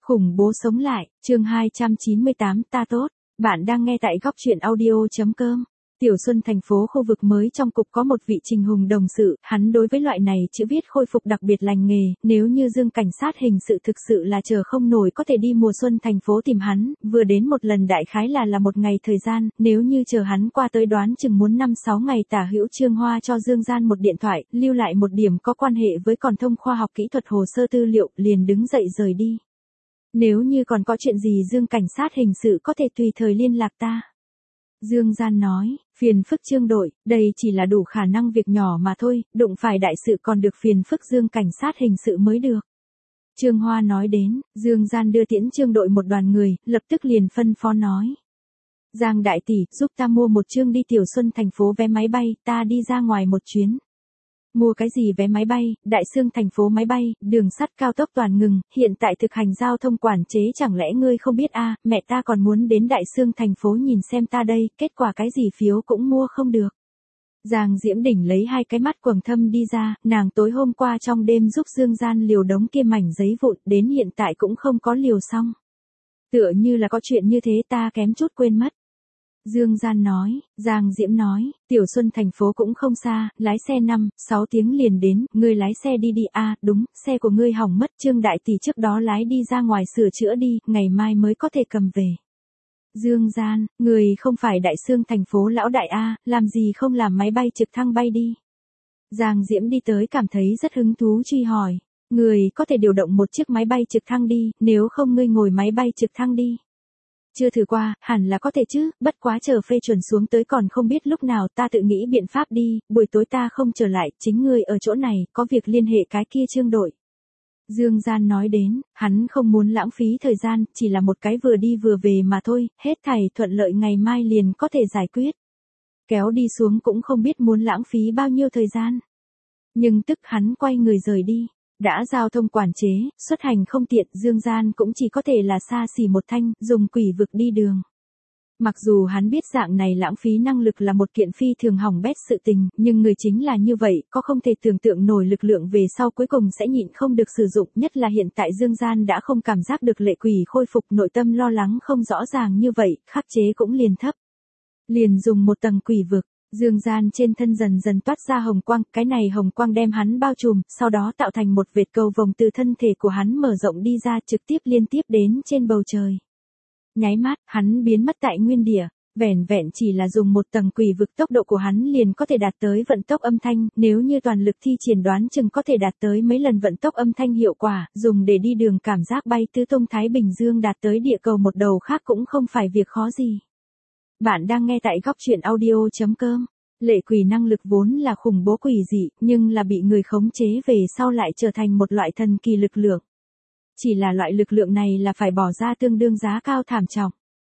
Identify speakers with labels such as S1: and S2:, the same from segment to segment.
S1: Khủng bố sống lại, chương 298 ta tốt. Bạn đang nghe tại góc truyện audio.com. Tiểu Xuân thành phố khu vực mới trong cục có một vị Trình Hùng đồng sự, hắn đối với loại này chữ viết khôi phục đặc biệt lành nghề, nếu như Dương cảnh sát hình sự thực sự là chờ không nổi có thể đi mùa xuân thành phố tìm hắn, vừa đến một lần đại khái là một ngày thời gian, nếu như chờ hắn qua tới đoán chừng muốn 5-6 ngày. Tả Hữu Trương Hoa cho Dương Gian một điện thoại, lưu lại một điểm có quan hệ với còn thông khoa học kỹ thuật hồ sơ tư liệu, liền đứng dậy rời đi. Nếu như còn có chuyện gì Dương cảnh sát hình sự có thể tùy thời liên lạc ta. Dương Gian nói, phiền phức Trương đội, đây chỉ là đủ khả năng việc nhỏ mà thôi, đụng phải đại sự còn được phiền phức Dương cảnh sát hình sự mới được. Trương Hoa nói đến, Dương Gian đưa tiễn Trương đội một đoàn người, lập tức liền phân phó nói. Giang đại tỷ, giúp ta mua một chương đi Tiểu Xuân thành phố vé máy bay, ta đi ra ngoài một chuyến. Mua cái gì vé máy bay, Đại Xương thành phố máy bay, đường sắt cao tốc toàn ngừng, hiện tại thực hành giao thông quản chế chẳng lẽ ngươi không biết à, mẹ ta còn muốn đến Đại Xương thành phố nhìn xem ta đây, kết quả cái gì phiếu cũng mua không được. Giang Diễm Đỉnh lấy hai cái mắt quầng thâm đi ra, nàng tối hôm qua trong đêm giúp Dương Gian liều đống kia mảnh giấy vụn, đến hiện tại cũng không có liều xong. Tựa như là có chuyện như thế ta kém chút quên mất. Dương Gian nói, Giang Diễm nói, Tiểu Xuân thành phố cũng không xa, lái xe 5-6 tiếng liền đến, ngươi lái xe đi à, đúng, xe của ngươi hỏng mất, Trương đại tỷ trước đó lái đi ra ngoài sửa chữa đi, ngày mai mới có thể cầm về. Dương Gian, người không phải Đại Xương thành phố lão đại a, làm gì không làm máy bay trực thăng bay đi. Giang Diễm đi tới cảm thấy rất hứng thú truy hỏi, người có thể điều động một chiếc máy bay trực thăng đi, nếu không ngươi ngồi máy bay trực thăng đi. Chưa thử qua, hẳn là có thể chứ, bất quá chờ phê chuẩn xuống tới còn không biết lúc nào, ta tự nghĩ biện pháp đi, buổi tối ta không trở lại, chính ngươi ở chỗ này, có việc liên hệ cái kia Trương đội. Dương Gian nói đến, hắn không muốn lãng phí thời gian, chỉ là một cái vừa đi vừa về mà thôi, hết thảy thuận lợi ngày mai liền có thể giải quyết. Kéo đi xuống cũng không biết muốn lãng phí bao nhiêu thời gian. Nhưng tức hắn quay người rời đi. Đã giao thông quản chế, xuất hành không tiện, Dương Gian cũng chỉ có thể là xa xỉ một thanh, dùng quỷ vực đi đường. Mặc dù hắn biết dạng này lãng phí năng lực là một kiện phi thường hỏng bét sự tình, nhưng người chính là như vậy, có không thể tưởng tượng nổi lực lượng về sau cuối cùng sẽ nhịn không được sử dụng, nhất là hiện tại Dương Gian đã không cảm giác được lệ quỷ khôi phục, nội tâm lo lắng không rõ ràng như vậy, khắc chế cũng liền thấp. Liền dùng một tầng quỷ vực. Dương Gian trên thân dần dần toát ra hồng quang, cái này hồng quang đem hắn bao trùm, sau đó tạo thành một vệt cầu vồng từ thân thể của hắn mở rộng đi ra trực tiếp liên tiếp đến trên bầu trời. Nháy mắt, hắn biến mất tại nguyên địa, vẻn vẹn chỉ là dùng một tầng quỷ vực tốc độ của hắn liền có thể đạt tới vận tốc âm thanh, nếu như toàn lực thi triển đoán chừng có thể đạt tới mấy lần vận tốc âm thanh hiệu quả, dùng để đi đường cảm giác bay tứ tung Thái Bình Dương đạt tới địa cầu một đầu khác cũng không phải việc khó gì. Bạn đang nghe tại góc truyện audio.com. Lệ quỷ năng lực vốn là khủng bố quỷ dị, nhưng là bị người khống chế về sau lại trở thành một loại thần kỳ lực lượng. Chỉ là loại lực lượng này là phải bỏ ra tương đương giá cao thảm trọng.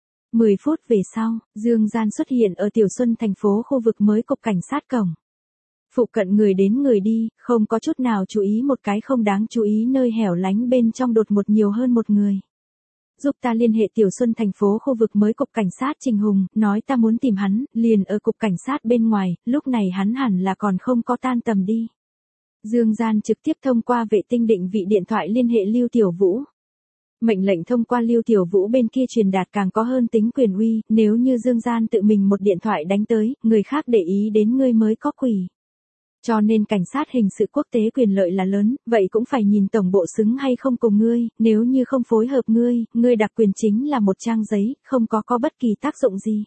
S1: 10 phút về sau, Dương Gian xuất hiện ở Tiểu Xuân thành phố khu vực mới cục cảnh sát cổng. Phụ cận người đến người đi, không có chút nào chú ý một cái không đáng chú ý nơi hẻo lánh bên trong đột ngột nhiều hơn một người. Giúp ta liên hệ Tiểu Xuân thành phố khu vực mới cục cảnh sát Trình Hùng, nói ta muốn tìm hắn, liền ở cục cảnh sát bên ngoài, lúc này hắn hẳn là còn không có tan tầm đi. Dương Gian trực tiếp thông qua vệ tinh định vị điện thoại liên hệ Lưu Tiểu Vũ. Mệnh lệnh thông qua Lưu Tiểu Vũ bên kia truyền đạt càng có hơn tính quyền uy, nếu như Dương Gian tự mình một điện thoại đánh tới, người khác để ý đến ngươi mới có quỷ. Cho nên cảnh sát hình sự quốc tế quyền lợi là lớn, vậy cũng phải nhìn tổng bộ xứng hay không cùng ngươi, nếu như không phối hợp ngươi đặc quyền chính là một trang giấy, không có bất kỳ tác dụng gì.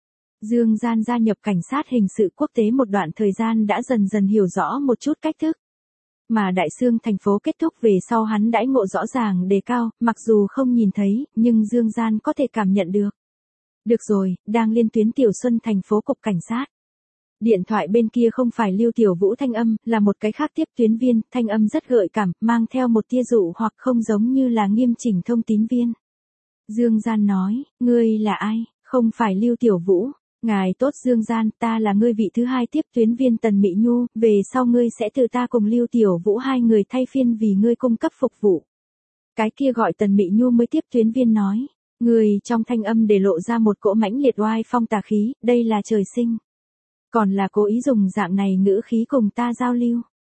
S1: Dương Gian gia nhập cảnh sát hình sự quốc tế một đoạn thời gian đã dần dần hiểu rõ một chút cách thức. Mà Đại Xương thành phố kết thúc về sau hắn đãi ngộ rõ ràng đề cao, mặc dù không nhìn thấy, nhưng Dương Gian có thể cảm nhận được. Được rồi, đang liên tuyến Tiểu Xuân thành phố cục cảnh sát. Điện thoại bên kia không phải Lưu Tiểu Vũ thanh âm, là một cái khác tiếp tuyến viên, thanh âm rất gợi cảm, mang theo một tia dụ hoặc không giống như là nghiêm chỉnh thông tín viên. Dương Gian nói, ngươi là ai, không phải Lưu Tiểu Vũ, ngài tốt Dương Gian, ta là ngươi vị thứ hai tiếp tuyến viên Tần Mỹ Nhu, về sau ngươi sẽ từ ta cùng Lưu Tiểu Vũ hai người thay phiên vì ngươi cung cấp phục vụ. Cái kia gọi Tần Mỹ Nhu mới tiếp tuyến viên nói, người trong thanh âm để lộ ra một cỗ mãnh liệt oai phong tà khí, đây là trời sinh. Còn là cố ý dùng dạng này ngữ khí cùng ta giao lưu.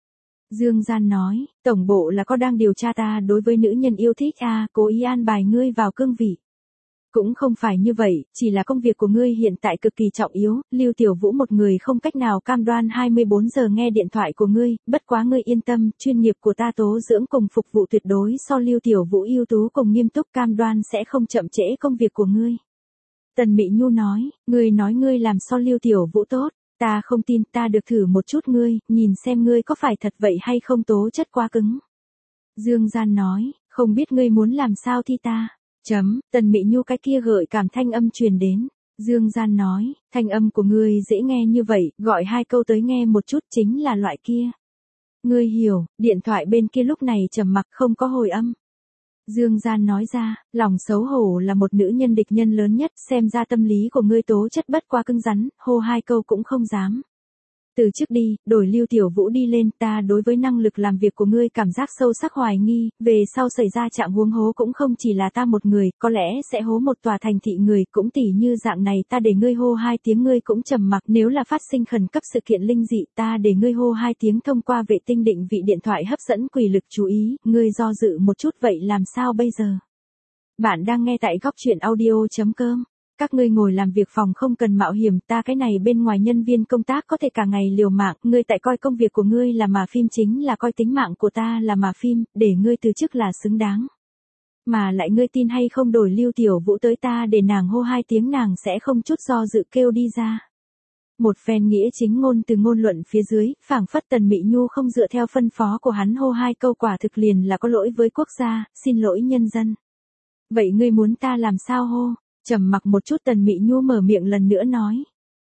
S1: Dương Gian nói, tổng bộ là có đang điều tra ta đối với nữ nhân yêu thích cố ý an bài ngươi vào cương vị. Cũng không phải như vậy, chỉ là công việc của ngươi hiện tại cực kỳ trọng yếu, Lưu Tiểu Vũ một người không cách nào cam đoan 24 giờ nghe điện thoại của ngươi, bất quá ngươi yên tâm, chuyên nghiệp của ta tố dưỡng cùng phục vụ tuyệt đối so Lưu Tiểu Vũ ưu tú cùng nghiêm túc, cam đoan sẽ không chậm trễ công việc của ngươi. Tần Mị Nhu nói ngươi làm so Lưu Tiểu Vũ tốt, ta không tin, ta được thử một chút ngươi, nhìn xem ngươi có phải thật vậy hay không, tố chất quá cứng. Dương Gian nói, không biết ngươi muốn làm sao thi ta. Tần Mị Nhu cái kia gợi cảm thanh âm truyền đến. Dương Gian nói, thanh âm của ngươi dễ nghe như vậy, gọi 2 câu tới nghe một chút, chính là loại kia. Ngươi hiểu, điện thoại bên kia lúc này trầm mặc không có hồi âm. Dương Gian nói ra, lòng xấu hổ là một nữ nhân địch nhân lớn nhất, xem ra tâm lý của ngươi tố chất bất quá cứng rắn, hô 2 câu cũng không dám. Từ trước đi, đổi Lưu Tiểu Vũ đi lên, ta đối với năng lực làm việc của ngươi cảm giác sâu sắc hoài nghi, về sau xảy ra trạng huống hố cũng không chỉ là ta một người, có lẽ sẽ hố một tòa thành thị người, cũng tỉ như dạng này ta để ngươi hô 2 tiếng ngươi cũng trầm mặc, nếu là phát sinh khẩn cấp sự kiện linh dị ta để ngươi hô 2 tiếng thông qua vệ tinh định vị điện thoại hấp dẫn quỷ lực chú ý, ngươi do dự một chút vậy làm sao bây giờ? Bạn đang nghe tại góc truyện audio.com. Các ngươi ngồi làm việc phòng không cần mạo hiểm, ta cái này bên ngoài nhân viên công tác có thể cả ngày liều mạng, ngươi tại coi công việc của ngươi là mà phim chính là coi tính mạng của ta là mà phim, để ngươi từ chức là xứng đáng. Mà lại ngươi tin hay không đổi Lưu Tiểu Vũ tới ta để nàng hô 2 tiếng nàng sẽ không chút do dự kêu đi ra. Một phen nghĩa chính ngôn từ ngôn luận phía dưới, phảng phất Tần Mị Nhu không dựa theo phân phó của hắn hô 2 câu quả thực liền là có lỗi với quốc gia, xin lỗi nhân dân. Vậy ngươi muốn ta làm sao hô? Trầm mặc một chút Tần Mị Nhu mở miệng lần nữa nói.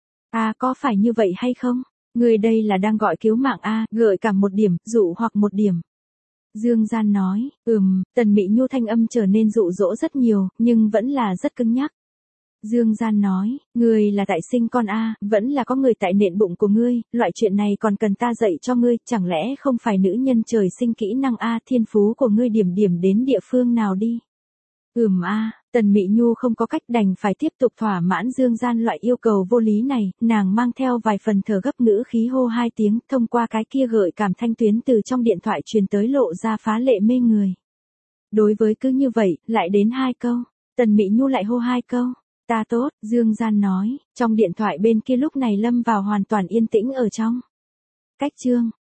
S1: Có phải như vậy hay không? Người đây là đang gọi cứu mạng gợi cảm một điểm, dụ hoặc một điểm. Dương Gian nói, Tần Mị Nhu thanh âm trở nên dụ dỗ rất nhiều, nhưng vẫn là rất cứng nhắc. Dương Gian nói, ngươi là tại sinh con vẫn là có người tại nện bụng của ngươi, loại chuyện này còn cần ta dạy cho ngươi, chẳng lẽ không phải nữ nhân trời sinh kỹ năng thiên phú của ngươi điểm đến địa phương nào đi. Tần Mị Nhu không có cách đành phải tiếp tục thỏa mãn Dương Gian loại yêu cầu vô lý này, nàng mang theo vài phần thở gấp ngữ khí hô 2 tiếng, thông qua cái kia gợi cảm thanh tuyến từ trong điện thoại truyền tới lộ ra phá lệ mê người. Đối với cứ như vậy, lại đến 2 câu, Tần Mị Nhu lại hô 2 câu, ta tốt, Dương Gian nói, trong điện thoại bên kia lúc này lâm vào hoàn toàn yên tĩnh ở trong. Cách chương